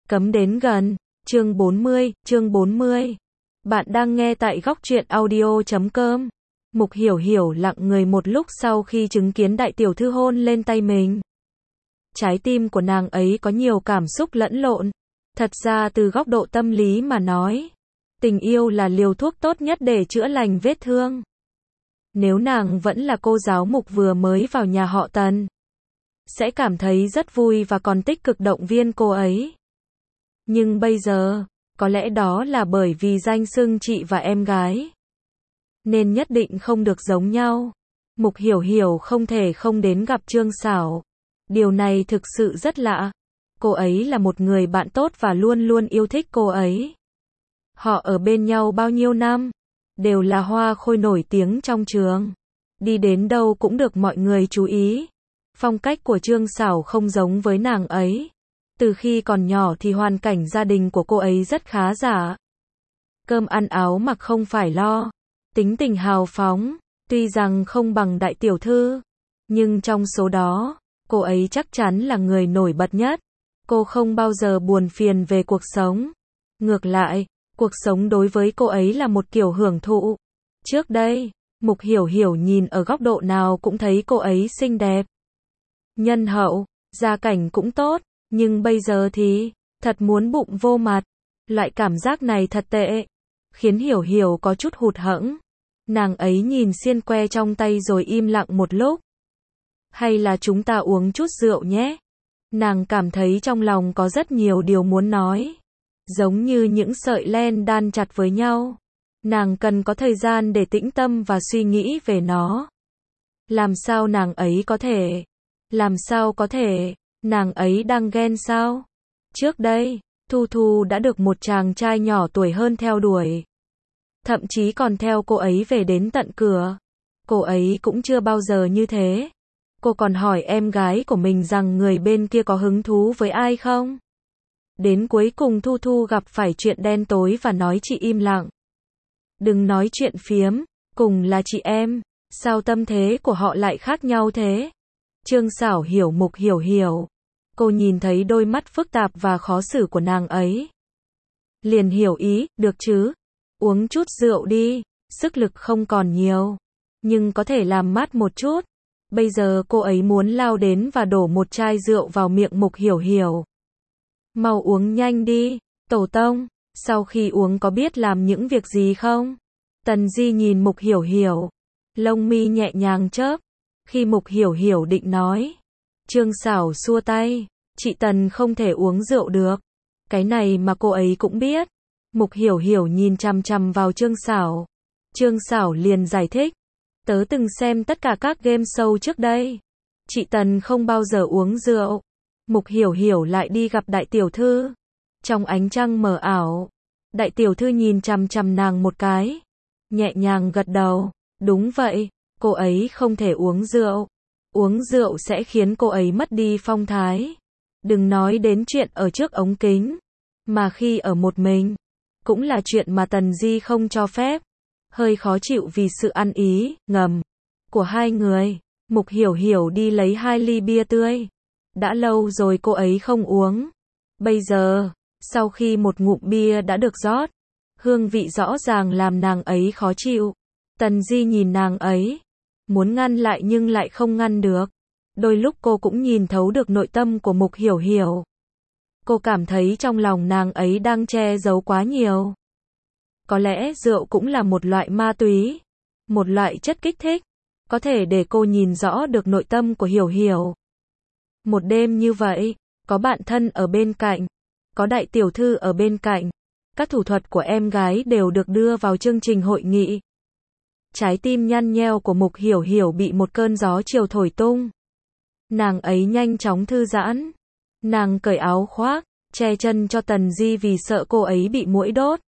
Cấm đến gần. Chương 40. Bạn đang nghe tại góc truyện audio.com. Mục Hiểu Hiểu lặng người một lúc sau khi chứng kiến đại tiểu thư hôn lên tay mình. Trái tim của nàng ấy có nhiều cảm xúc lẫn lộn. Thật ra từ góc độ tâm lý mà nói, tình yêu là liều thuốc tốt nhất để chữa lành vết thương. Nếu nàng vẫn là cô giáo Mục vừa mới vào nhà họ Tần, sẽ cảm thấy rất vui và còn tích cực động viên cô ấy. Nhưng bây giờ, có lẽ đó là bởi vì danh xưng chị và em gái, nên nhất định không được giống nhau. Mục Hiểu Hiểu không thể không đến gặp Trương Sảo. Điều này thực sự rất lạ. Cô ấy là một người bạn tốt và luôn luôn yêu thích cô ấy. Họ ở bên nhau bao nhiêu năm, đều là hoa khôi nổi tiếng trong trường. Đi đến đâu cũng được mọi người chú ý. Phong cách của Trương Sảo không giống với nàng ấy. Từ khi còn nhỏ thì hoàn cảnh gia đình của cô ấy rất khá giả. Cơm ăn áo mặc không phải lo. Tính tình hào phóng, tuy rằng không bằng đại tiểu thư, nhưng trong số đó, cô ấy chắc chắn là người nổi bật nhất. Cô không bao giờ buồn phiền về cuộc sống. Ngược lại, cuộc sống đối với cô ấy là một kiểu hưởng thụ. Trước đây, Mục Hiểu Hiểu nhìn ở góc độ nào cũng thấy cô ấy xinh đẹp, nhân hậu, gia cảnh cũng tốt, nhưng bây giờ thì, thật muốn bụng vô mặt. Loại cảm giác này thật tệ, khiến Hiểu Hiểu có chút hụt hẫng. Nàng ấy nhìn xiên que trong tay rồi im lặng một lúc. Hay là chúng ta uống chút rượu nhé? Nàng cảm thấy trong lòng có rất nhiều điều muốn nói. Giống như những sợi len đan chặt với nhau. Nàng cần có thời gian để tĩnh tâm và suy nghĩ về nó. Làm sao nàng ấy có thể? Làm sao có thể? Nàng ấy đang ghen sao? Trước đây, Thu Thu đã được một chàng trai nhỏ tuổi hơn theo đuổi. Thậm chí còn theo cô ấy về đến tận cửa. Cô ấy cũng chưa bao giờ như thế. Cô còn hỏi em gái của mình rằng người bên kia có hứng thú với ai không? Đến cuối cùng Thu Thu gặp phải chuyện đen tối và nói chị im lặng. Đừng nói chuyện phiếm, cùng là chị em, sao tâm thế của họ lại khác nhau thế? Trương Sảo hiểu Mục Hiểu Hiểu. Cô nhìn thấy đôi mắt phức tạp và khó xử của nàng ấy. Liền hiểu ý, được chứ? Uống chút rượu đi, sức lực không còn nhiều, nhưng có thể làm mát một chút. Bây giờ cô ấy muốn lao đến và đổ một chai rượu vào miệng Mục Hiểu Hiểu. Mau uống nhanh đi, tổ tông, sau khi uống có biết làm những việc gì không? Tần Di nhìn Mục Hiểu Hiểu, lông mi nhẹ nhàng chớp. Khi Mục Hiểu Hiểu định nói, Trương Sảo xua tay, chị Tần không thể uống rượu được. Cái này mà cô ấy cũng biết. Mục Hiểu Hiểu nhìn chằm chằm vào Trương Sảo. Trương Sảo liền giải thích, tớ từng xem tất cả các game show trước đây. Chị Tần không bao giờ uống rượu. Mục Hiểu Hiểu lại đi gặp đại tiểu thư. Trong ánh trăng mờ ảo, đại tiểu thư nhìn chằm chằm nàng một cái, nhẹ nhàng gật đầu, đúng vậy, cô ấy không thể uống rượu. Uống rượu sẽ khiến cô ấy mất đi phong thái. Đừng nói đến chuyện ở trước ống kính, mà khi ở một mình, cũng là chuyện mà Tần Di không cho phép. Hơi khó chịu vì sự ăn ý, ngầm, của hai người. Mục Hiểu Hiểu đi lấy 2 ly bia tươi. Đã lâu rồi cô ấy không uống. Bây giờ, sau khi một ngụm bia đã được rót, hương vị rõ ràng làm nàng ấy khó chịu. Tần Di nhìn nàng ấy, muốn ngăn lại nhưng lại không ngăn được. Đôi lúc cô cũng nhìn thấu được nội tâm của Mục Hiểu Hiểu. Cô cảm thấy trong lòng nàng ấy đang che giấu quá nhiều. Có lẽ rượu cũng là một loại ma túy, một loại chất kích thích, có thể để cô nhìn rõ được nội tâm của Hiểu Hiểu. Một đêm như vậy, có bạn thân ở bên cạnh, có đại tiểu thư ở bên cạnh, các thủ thuật của em gái đều được đưa vào chương trình hội nghị. Trái tim nhăn nheo của Mục Hiểu Hiểu bị một cơn gió chiều thổi tung. Nàng ấy nhanh chóng thư giãn. Nàng cởi áo khoác, che chân cho Tần Di vì sợ cô ấy bị muỗi đốt.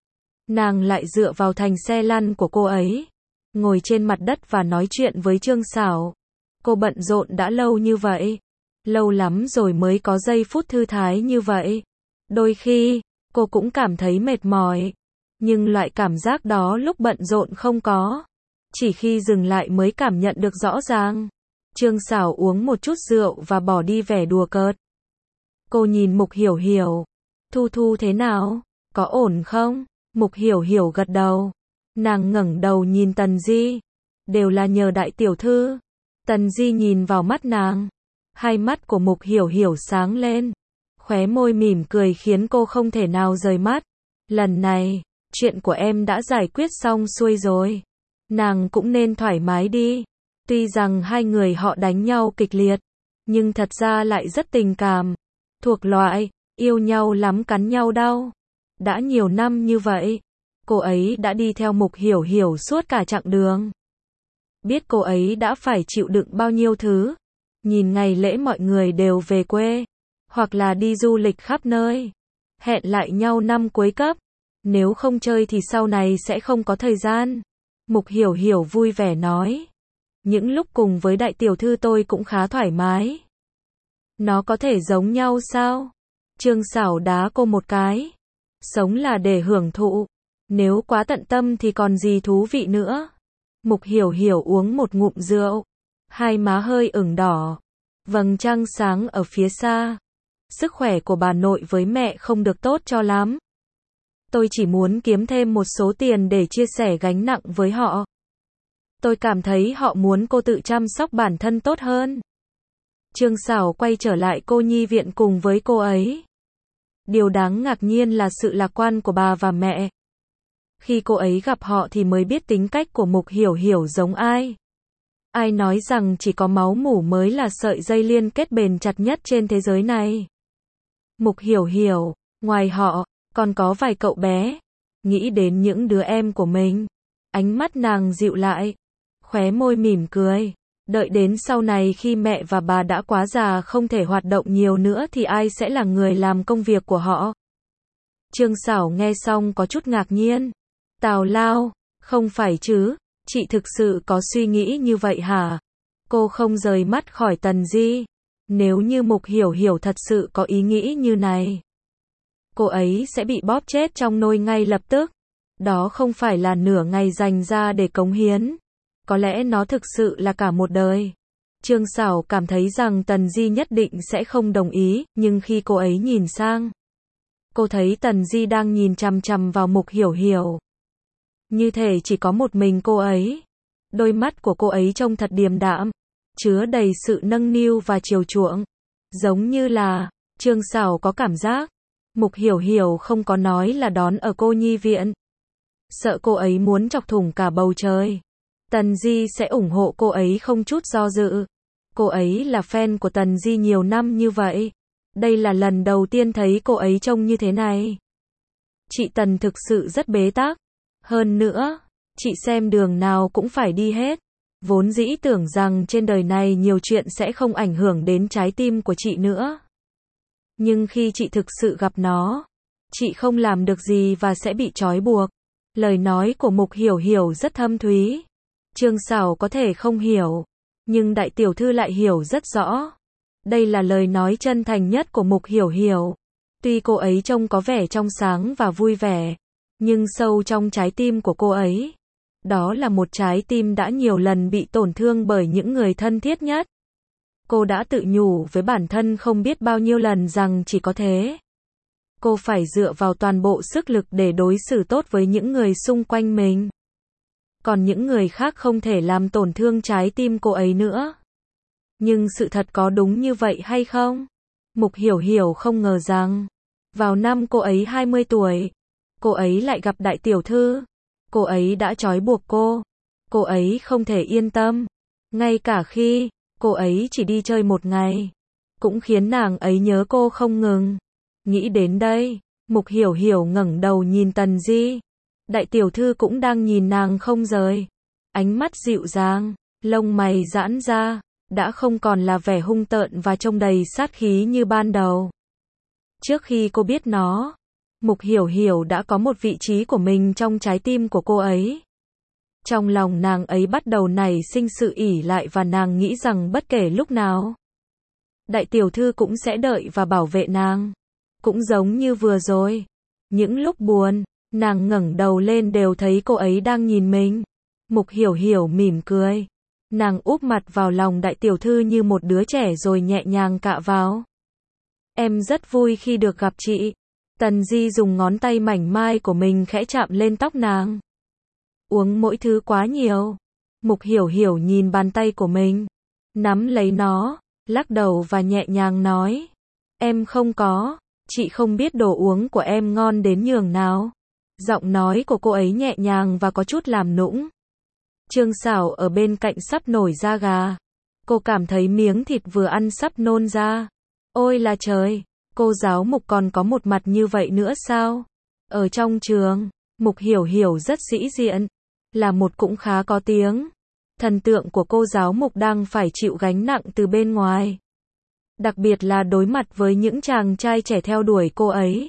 Nàng lại dựa vào thành xe lăn của cô ấy, ngồi trên mặt đất và nói chuyện với Trương Sảo. Cô bận rộn đã lâu như vậy, lâu lắm rồi mới có giây phút thư thái như vậy. Đôi khi, cô cũng cảm thấy mệt mỏi, nhưng loại cảm giác đó lúc bận rộn không có. Chỉ khi dừng lại mới cảm nhận được rõ ràng. Trương Sảo uống một chút rượu và bỏ đi vẻ đùa cợt. Cô nhìn Mục Hiểu Hiểu. Thu Thu thế nào? Có ổn không? Mục Hiểu Hiểu gật đầu. Nàng ngẩng đầu nhìn Tần Di. Đều là nhờ đại tiểu thư. Tần Di nhìn vào mắt nàng. Hai mắt của Mục Hiểu Hiểu sáng lên. Khóe môi mỉm cười khiến cô không thể nào rời mắt. Lần này, chuyện của em đã giải quyết xong xuôi rồi. Nàng cũng nên thoải mái đi. Tuy rằng hai người họ đánh nhau kịch liệt, nhưng thật ra lại rất tình cảm. Thuộc loại, yêu nhau lắm cắn nhau đau. Đã nhiều năm như vậy, cô ấy đã đi theo Mục Hiểu Hiểu suốt cả chặng đường. Biết cô ấy đã phải chịu đựng bao nhiêu thứ. Nhìn ngày lễ mọi người đều về quê, hoặc là đi du lịch khắp nơi. Hẹn lại nhau năm cuối cấp. Nếu không chơi thì sau này sẽ không có thời gian. Mục Hiểu Hiểu vui vẻ nói. Những lúc cùng với đại tiểu thư tôi cũng khá thoải mái. Nó có thể giống nhau sao? Trương Sảo đá cô một cái. Sống là để hưởng thụ. Nếu quá tận tâm thì còn gì thú vị nữa. Mục Hiểu Hiểu uống một ngụm rượu. Hai má hơi ửng đỏ. Vầng trăng sáng ở phía xa. Sức khỏe của bà nội với mẹ không được tốt cho lắm. Tôi chỉ muốn kiếm thêm một số tiền để chia sẻ gánh nặng với họ. Tôi cảm thấy họ muốn cô tự chăm sóc bản thân tốt hơn. Trương Sảo quay trở lại cô nhi viện cùng với cô ấy. Điều đáng ngạc nhiên là sự lạc quan của bà và mẹ. Khi cô ấy gặp họ thì mới biết tính cách của Mục Hiểu Hiểu giống ai. Ai nói rằng chỉ có máu mủ mới là sợi dây liên kết bền chặt nhất trên thế giới này. Mục Hiểu Hiểu, ngoài họ, còn có vài cậu bé. Nghĩ đến những đứa em của mình. Ánh mắt nàng dịu lại. Khóe môi mỉm cười. Đợi đến sau này khi mẹ và bà đã quá già không thể hoạt động nhiều nữa thì ai sẽ là người làm công việc của họ? Trương Sảo nghe xong có chút ngạc nhiên. Tào lao, không phải chứ, chị thực sự có suy nghĩ như vậy hả? Cô không rời mắt khỏi Tần Di. Nếu như Mục Hiểu Hiểu thật sự có ý nghĩ như này, cô ấy sẽ bị bóp chết trong nôi ngay lập tức. Đó không phải là nửa ngày dành ra để cống hiến. Có lẽ nó thực sự là cả một đời. Trương Sảo cảm thấy rằng Tần Di nhất định sẽ không đồng ý, nhưng khi cô ấy nhìn sang, cô thấy Tần Di đang nhìn chằm chằm vào Mục Hiểu Hiểu. Như thể chỉ có một mình cô ấy. Đôi mắt của cô ấy trông thật điềm đạm, chứa đầy sự nâng niu và chiều chuộng. Giống như là, Trương Sảo có cảm giác, Mục Hiểu Hiểu không có nói là đón ở cô nhi viện. Sợ cô ấy muốn chọc thủng cả bầu trời. Tần Di sẽ ủng hộ cô ấy không chút do dự. Cô ấy là fan của Tần Di nhiều năm như vậy. Đây là lần đầu tiên thấy cô ấy trông như thế này. Chị Tần thực sự rất bế tắc. Hơn nữa, chị xem đường nào cũng phải đi hết. Vốn dĩ tưởng rằng trên đời này nhiều chuyện sẽ không ảnh hưởng đến trái tim của chị nữa. Nhưng khi chị thực sự gặp nó, chị không làm được gì và sẽ bị trói buộc. Lời nói của Mục Hiểu Hiểu rất thâm thúy. Trương Sảo có thể không hiểu, nhưng đại tiểu thư lại hiểu rất rõ. Đây là lời nói chân thành nhất của Mục Hiểu Hiểu. Tuy cô ấy trông có vẻ trong sáng và vui vẻ, nhưng sâu trong trái tim của cô ấy, đó là một trái tim đã nhiều lần bị tổn thương bởi những người thân thiết nhất. Cô đã tự nhủ với bản thân không biết bao nhiêu lần rằng chỉ có thế. Cô phải dựa vào toàn bộ sức lực để đối xử tốt với những người xung quanh mình. Còn những người khác không thể làm tổn thương trái tim cô ấy nữa. Nhưng sự thật có đúng như vậy hay không? Mục Hiểu Hiểu không ngờ rằng, vào năm cô ấy 20 tuổi, cô ấy lại gặp đại tiểu thư. Cô ấy đã trói buộc cô. Cô ấy không thể yên tâm. Ngay cả khi cô ấy chỉ đi chơi một ngày, cũng khiến nàng ấy nhớ cô không ngừng. Nghĩ đến đây, Mục Hiểu Hiểu ngẩng đầu nhìn Tần Di. Đại tiểu thư cũng đang nhìn nàng không rời. Ánh mắt dịu dàng, lông mày giãn ra, đã không còn là vẻ hung tợn và trông đầy sát khí như ban đầu. Trước khi cô biết nó, Mục Hiểu Hiểu đã có một vị trí của mình trong trái tim của cô ấy. Trong lòng nàng ấy bắt đầu nảy sinh sự ỷ lại và nàng nghĩ rằng bất kể lúc nào, đại tiểu thư cũng sẽ đợi và bảo vệ nàng. Cũng giống như vừa rồi, những lúc buồn, nàng ngẩng đầu lên đều thấy cô ấy đang nhìn mình. Mục Hiểu Hiểu mỉm cười. Nàng úp mặt vào lòng đại tiểu thư như một đứa trẻ rồi nhẹ nhàng cạ vào. Em rất vui khi được gặp chị. Tần Di dùng ngón tay mảnh mai của mình khẽ chạm lên tóc nàng. Uống mỗi thứ quá nhiều. Mục Hiểu Hiểu nhìn bàn tay của mình, nắm lấy nó, lắc đầu và nhẹ nhàng nói. Em không có, chị không biết đồ uống của em ngon đến nhường nào. Giọng nói của cô ấy nhẹ nhàng và có chút làm nũng. Trương Sảo ở bên cạnh sắp nổi da gà. Cô cảm thấy miếng thịt vừa ăn sắp nôn ra. Ôi là trời, cô giáo Mục còn có một mặt như vậy nữa sao? Ở trong trường, Mục Hiểu Hiểu rất sĩ diện, là một cũng khá có tiếng. Thần tượng của cô giáo Mục đang phải chịu gánh nặng từ bên ngoài. Đặc biệt là đối mặt với những chàng trai trẻ theo đuổi cô ấy.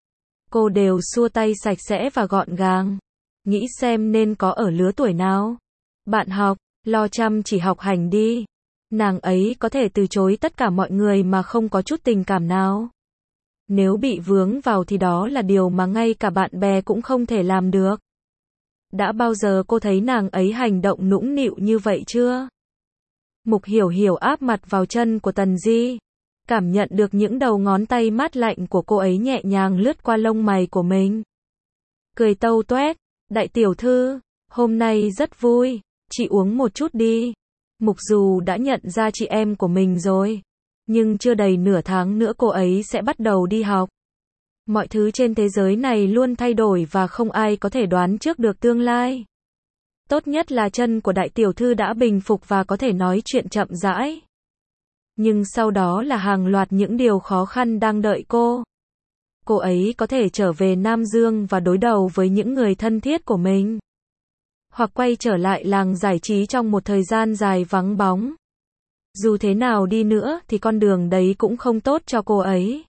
Cô đều xua tay sạch sẽ và gọn gàng. Nghĩ xem nên có ở lứa tuổi nào. Bạn học, lo chăm chỉ học hành đi. Nàng ấy có thể từ chối tất cả mọi người mà không có chút tình cảm nào. Nếu bị vướng vào thì đó là điều mà ngay cả bạn bè cũng không thể làm được. Đã bao giờ cô thấy nàng ấy hành động nũng nịu như vậy chưa? Mục Hiểu Hiểu áp mặt vào chân của Tần Di, cảm nhận được những đầu ngón tay mát lạnh của cô ấy nhẹ nhàng lướt qua lông mày của mình. Cười tâu toét, đại tiểu thư, hôm nay rất vui, chị uống một chút đi. Mục Dù đã nhận ra chị em của mình rồi, nhưng chưa đầy nửa tháng nữa cô ấy sẽ bắt đầu đi học. Mọi thứ trên thế giới này luôn thay đổi và không ai có thể đoán trước được tương lai. Tốt nhất là chân của đại tiểu thư đã bình phục và có thể nói chuyện chậm rãi. Nhưng sau đó là hàng loạt những điều khó khăn đang đợi cô. Cô ấy có thể trở về Nam Dương và đối đầu với những người thân thiết của mình. Hoặc quay trở lại làng giải trí trong một thời gian dài vắng bóng. Dù thế nào đi nữa thì con đường đấy cũng không tốt cho cô ấy.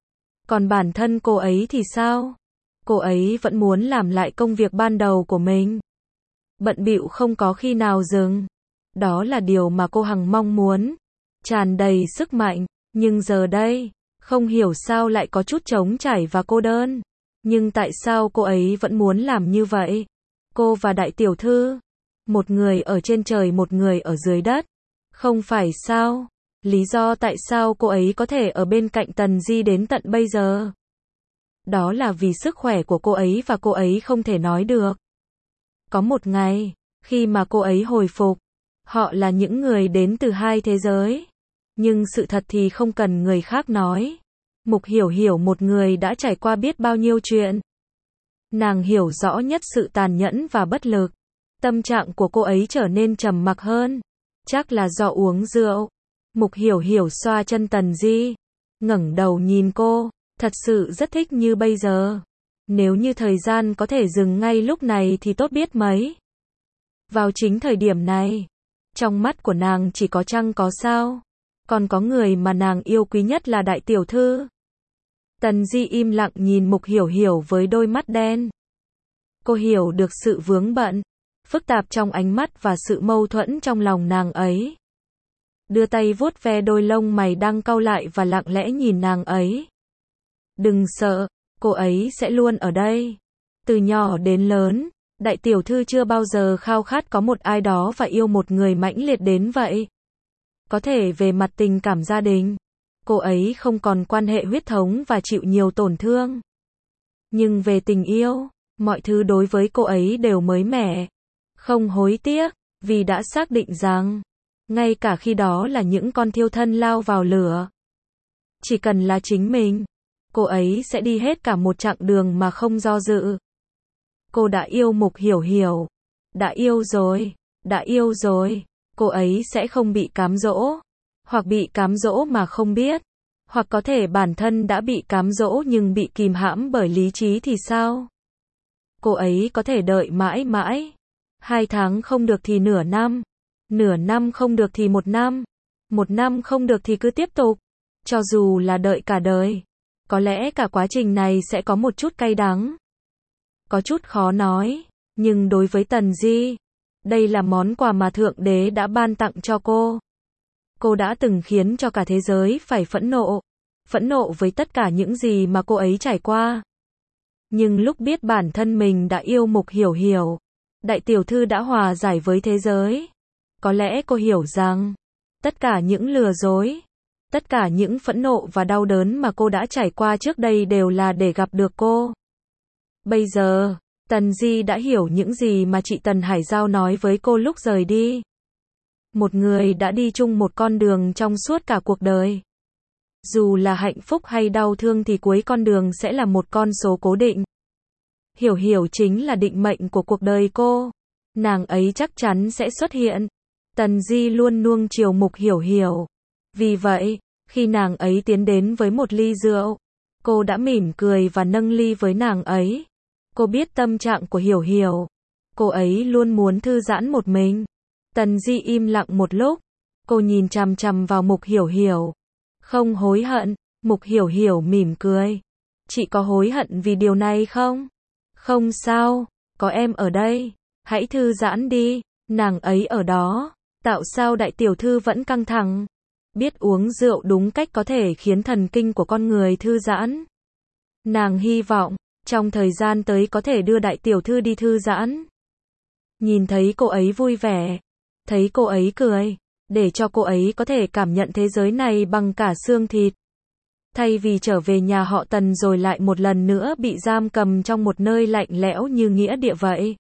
Còn bản thân cô ấy thì sao? Cô ấy vẫn muốn làm lại công việc ban đầu của mình. Bận bịu không có khi nào dừng. Đó là điều mà cô hằng mong muốn. Tràn đầy sức mạnh. Nhưng giờ đây, không hiểu sao lại có chút trống trải và cô đơn. Nhưng tại sao cô ấy vẫn muốn làm như vậy? Cô và đại tiểu thư, một người ở trên trời một người ở dưới đất. Không phải sao? Lý do tại sao cô ấy có thể ở bên cạnh Tần Di đến tận bây giờ? Đó là vì sức khỏe của cô ấy và cô ấy không thể nói được. Có một ngày, khi mà cô ấy hồi phục, họ là những người đến từ hai thế giới. Nhưng sự thật thì không cần người khác nói. Mục Hiểu Hiểu một người đã trải qua biết bao nhiêu chuyện. Nàng hiểu rõ nhất sự tàn nhẫn và bất lực. Tâm trạng của cô ấy trở nên trầm mặc hơn. Chắc là do uống rượu. Mục Hiểu Hiểu xoa chân Tần Di, ngẩng đầu nhìn cô, thật sự rất thích như bây giờ. Nếu như thời gian có thể dừng ngay lúc này thì tốt biết mấy. Vào chính thời điểm này, trong mắt của nàng chỉ có trăng có sao. Còn có người mà nàng yêu quý nhất là đại tiểu thư. Tần Di im lặng nhìn Mục Hiểu Hiểu với đôi mắt đen. Cô hiểu được sự vướng bận, phức tạp trong ánh mắt và sự mâu thuẫn trong lòng nàng ấy. Đưa tay vuốt ve đôi lông mày đang cau lại và lặng lẽ nhìn nàng ấy. Đừng sợ, cô ấy sẽ luôn ở đây. Từ nhỏ đến lớn, đại tiểu thư chưa bao giờ khao khát có một ai đó và yêu một người mãnh liệt đến vậy. Có thể về mặt tình cảm gia đình, cô ấy không còn quan hệ huyết thống và chịu nhiều tổn thương. Nhưng về tình yêu, mọi thứ đối với cô ấy đều mới mẻ. Không hối tiếc, vì đã xác định rằng, ngay cả khi đó là những con thiêu thân lao vào lửa. Chỉ cần là chính mình, cô ấy sẽ đi hết cả một chặng đường mà không do dự. Cô đã yêu Mục Hiểu Hiểu. Đã yêu rồi. Cô ấy sẽ không bị cám dỗ. Hoặc bị cám dỗ mà không biết. Hoặc có thể bản thân đã bị cám dỗ nhưng bị kìm hãm bởi lý trí thì sao? Cô ấy có thể đợi mãi mãi. 2 tháng không được thì nửa năm. Nửa năm không được thì 1 năm. 1 năm không được thì cứ tiếp tục. Cho dù là đợi cả đời. Có lẽ cả quá trình này sẽ có một chút cay đắng. Có chút khó nói. Nhưng đối với Tần Di, đây là món quà mà Thượng Đế đã ban tặng cho cô. Cô đã từng khiến cho cả thế giới phải phẫn nộ. Phẫn nộ với tất cả những gì mà cô ấy trải qua. Nhưng lúc biết bản thân mình đã yêu Mục Hiểu Hiểu, đại tiểu thư đã hòa giải với thế giới. Có lẽ cô hiểu rằng, tất cả những lừa dối, Tất cả những phẫn nộ và đau đớn mà cô đã trải qua trước đây đều là để gặp được cô. Bây giờ, Tần Di đã hiểu những gì mà chị Tần Hải Giao nói với cô lúc rời đi. Một người đã đi chung một con đường trong suốt cả cuộc đời. Dù là hạnh phúc hay đau thương thì cuối con đường sẽ là một con số cố định. Hiểu Hiểu chính là định mệnh của cuộc đời cô. Nàng ấy chắc chắn sẽ xuất hiện. Tần Di luôn nuông chiều Mục Hiểu Hiểu. Vì vậy, khi nàng ấy tiến đến với một ly rượu, cô đã mỉm cười và nâng ly với nàng ấy. Cô biết tâm trạng của Hiểu Hiểu. Cô ấy luôn muốn thư giãn một mình. Tần Di im lặng một lúc. Cô nhìn chằm chằm vào Mục Hiểu Hiểu. Không hối hận. Mục Hiểu Hiểu mỉm cười. Chị có hối hận vì điều này không? Không sao, có em ở đây. Hãy thư giãn đi. Nàng ấy ở đó. Tạo sao đại tiểu thư vẫn căng thẳng. Biết uống rượu đúng cách có thể khiến thần kinh của con người thư giãn. Nàng hy vọng, trong thời gian tới có thể đưa đại tiểu thư đi thư giãn. Nhìn thấy cô ấy vui vẻ, thấy cô ấy cười, để cho cô ấy có thể cảm nhận thế giới này bằng cả xương thịt. Thay vì trở về nhà họ Tần rồi lại một lần nữa bị giam cầm trong một nơi lạnh lẽo như nghĩa địa vậy.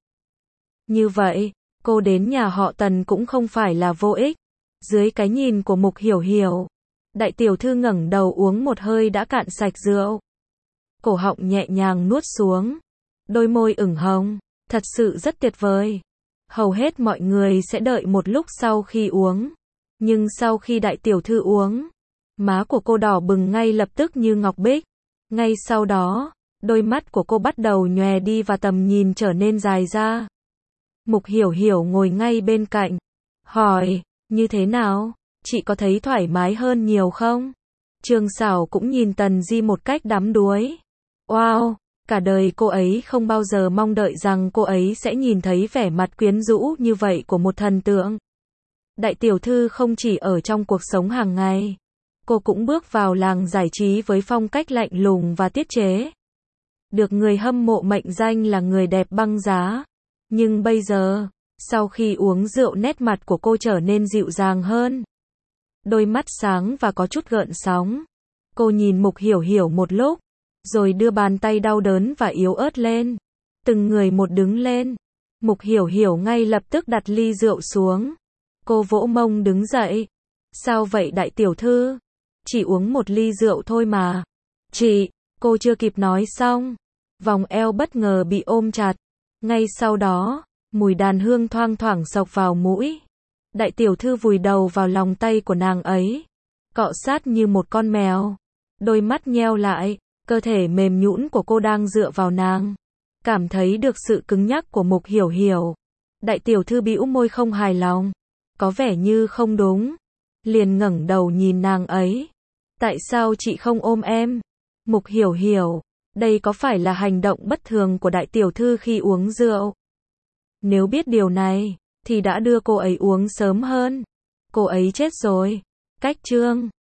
Như vậy, cô đến nhà họ Tần cũng không phải là vô ích. Dưới cái nhìn của Mục Hiểu Hiểu, đại tiểu thư ngẩng đầu uống một hơi đã cạn sạch rượu. Cổ họng nhẹ nhàng nuốt xuống. Đôi môi ửng hồng, thật sự rất tuyệt vời. Hầu hết mọi người sẽ đợi một lúc sau khi uống. Nhưng sau khi đại tiểu thư uống, má của cô đỏ bừng ngay lập tức như ngọc bích. Ngay sau đó, đôi mắt của cô bắt đầu nhòe đi và tầm nhìn trở nên dài ra. Mục Hiểu Hiểu ngồi ngay bên cạnh, hỏi, như thế nào? Chị có thấy thoải mái hơn nhiều không? Trương Sảo cũng nhìn Tần Di một cách đắm đuối. Wow, cả đời cô ấy không bao giờ mong đợi rằng cô ấy sẽ nhìn thấy vẻ mặt quyến rũ như vậy của một thần tượng. Đại tiểu thư không chỉ ở trong cuộc sống hàng ngày, cô cũng bước vào làng giải trí với phong cách lạnh lùng và tiết chế. Được người hâm mộ mệnh danh là người đẹp băng giá. Nhưng bây giờ, sau khi uống rượu nét mặt của cô trở nên dịu dàng hơn. Đôi mắt sáng và có chút gợn sóng. Cô nhìn Mục Hiểu Hiểu một lúc, rồi đưa bàn tay đau đớn và yếu ớt lên. Từng người một đứng lên. Mục Hiểu Hiểu ngay lập tức đặt ly rượu xuống. Cô vỗ mông đứng dậy. Sao vậy đại tiểu thư? Chỉ uống một ly rượu thôi mà. Chị, cô chưa kịp nói xong. Vòng eo bất ngờ bị ôm chặt. Ngay sau đó, mùi đàn hương thoang thoảng xộc vào mũi. Đại tiểu thư vùi đầu vào lòng tay của nàng ấy. Cọ sát như một con mèo. Đôi mắt nheo lại, cơ thể mềm nhũn của cô đang dựa vào nàng. Cảm thấy được sự cứng nhắc của Mục Hiểu Hiểu. Đại tiểu thư bĩu môi không hài lòng. Có vẻ như không đúng. Liền ngẩng đầu nhìn nàng ấy. Tại sao chị không ôm em? Mục Hiểu Hiểu. Đây có phải là hành động bất thường của đại tiểu thư khi uống rượu? Nếu biết điều này, thì đã đưa cô ấy uống sớm hơn. Cô ấy chết rồi. Cách chương